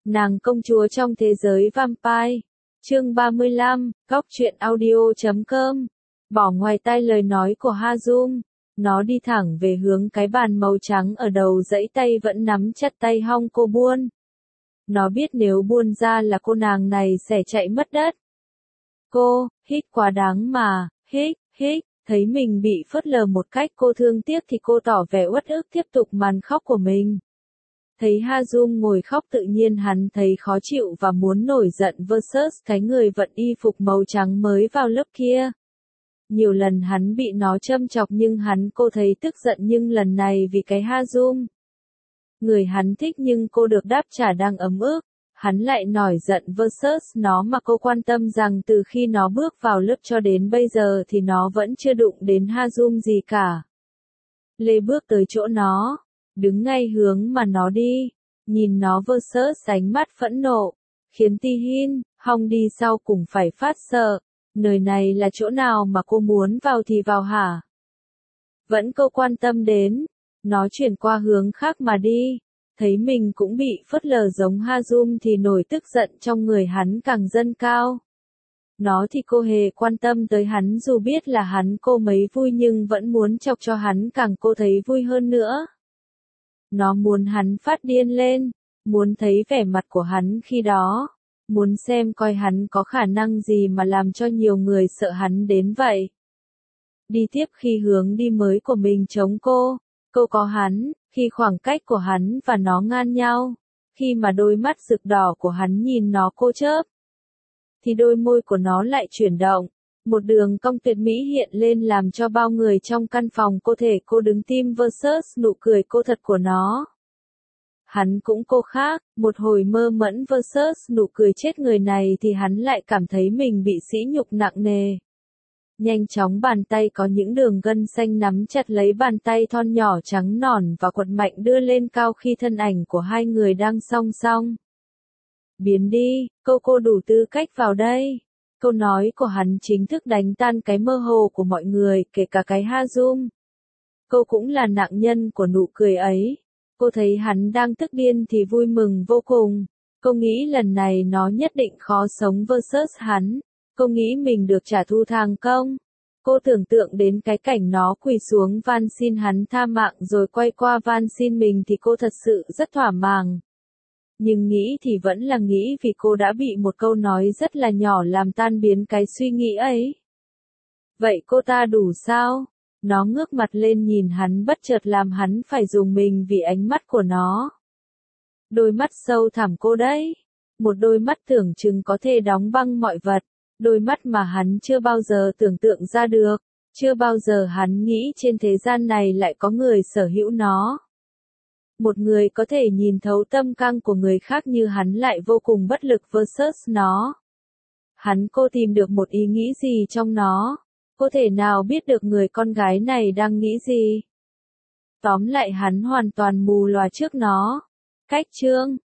Nàng công chúa trong thế giới vampire. Chương 35, Góc truyện audio.com. Bỏ ngoài tai lời nói của Hazum, nó đi thẳng về hướng cái bàn màu trắng ở đầu dãy tay vẫn nắm chặt tay hong cô buôn. Nó biết nếu buôn ra là cô nàng này sẽ chạy mất đất. Cô, hít quá đáng mà, hít, thấy mình bị phớt lờ một cách cô thương tiếc thì cô tỏ vẻ uất ức tiếp tục màn khóc của mình. Thấy Hazum ngồi khóc tự nhiên hắn thấy khó chịu và muốn nổi giận versus cái người vận y phục màu trắng mới vào lớp kia. Nhiều lần hắn bị nó châm chọc nhưng cô thấy tức giận nhưng lần này vì cái Hazum. Người hắn thích nhưng cô được đáp trả đang ấm ức. Hắn lại nổi giận versus nó mà cô quan tâm rằng từ khi nó bước vào lớp cho đến bây giờ thì nó vẫn chưa đụng đến Hazum gì cả. Lê bước tới chỗ nó, đứng ngay hướng mà nó đi, nhìn nó versus ánh mắt phẫn nộ, khiến Tihin, Hong đi sau cùng phải phát sợ. Nơi này là chỗ nào mà cô muốn vào thì vào hả? Vẫn cô quan tâm đến, nó chuyển qua hướng khác mà đi. Thấy mình cũng bị phớt lờ giống Hazum thì nổi tức giận trong người hắn càng dâng cao. Nó thì cô hề quan tâm tới hắn dù biết là cô mấy vui nhưng vẫn muốn chọc cho hắn càng cô thấy vui hơn nữa. Nó muốn hắn phát điên lên, muốn thấy vẻ mặt của hắn khi đó, muốn xem coi hắn có khả năng gì mà làm cho nhiều người sợ hắn đến vậy. Đi tiếp khi hướng đi mới của mình chống cô có hắn. Khi khoảng cách của hắn và nó ngang nhau, khi mà đôi mắt rực đỏ của hắn nhìn nó cô chớp, thì đôi môi của nó lại chuyển động, một đường cong tuyệt mỹ hiện lên làm cho bao người trong căn phòng cô đứng tim versus nụ cười cô thật của nó. Hắn cũng cô khác, một hồi mơ mẫn versus nụ cười chết người này thì hắn lại cảm thấy mình bị sỉ nhục nặng nề. Nhanh chóng bàn tay có những đường gân xanh nắm chặt lấy bàn tay thon nhỏ trắng nõn và quật mạnh đưa lên cao khi thân ảnh của hai người đang song song. Biến đi, cô đủ tư cách vào đây. Câu nói của hắn chính thức đánh tan cái mơ hồ của mọi người, kể cả cái Hazum. Cô cũng là nạn nhân của nụ cười ấy. Cô thấy hắn đang tức điên thì vui mừng vô cùng. Cô nghĩ lần này nó nhất định khó sống versus hắn. Cô nghĩ mình được trả thù thành công. Cô tưởng tượng đến cái cảnh nó quỳ xuống van xin hắn tha mạng rồi quay qua van xin mình thì cô thật sự rất thỏa mãn. Nhưng nghĩ thì vẫn là nghĩ vì cô đã bị một câu nói rất là nhỏ làm tan biến cái suy nghĩ ấy. Vậy cô ta đủ sao? Nó ngước mặt lên nhìn hắn bất chợt làm hắn phải rùng mình vì ánh mắt của nó. Đôi mắt sâu thẳm cô đấy. Một đôi mắt tưởng chừng có thể đóng băng mọi vật. Đôi mắt mà hắn chưa bao giờ tưởng tượng ra được, chưa bao giờ hắn nghĩ trên thế gian này lại có người sở hữu nó. Một người có thể nhìn thấu tâm căng của người khác như hắn lại vô cùng bất lực versus nó. Cô tìm được một ý nghĩ gì trong nó? Cô thể nào biết được người con gái này đang nghĩ gì? Tóm lại hắn hoàn toàn mù lòa trước nó. Cách chương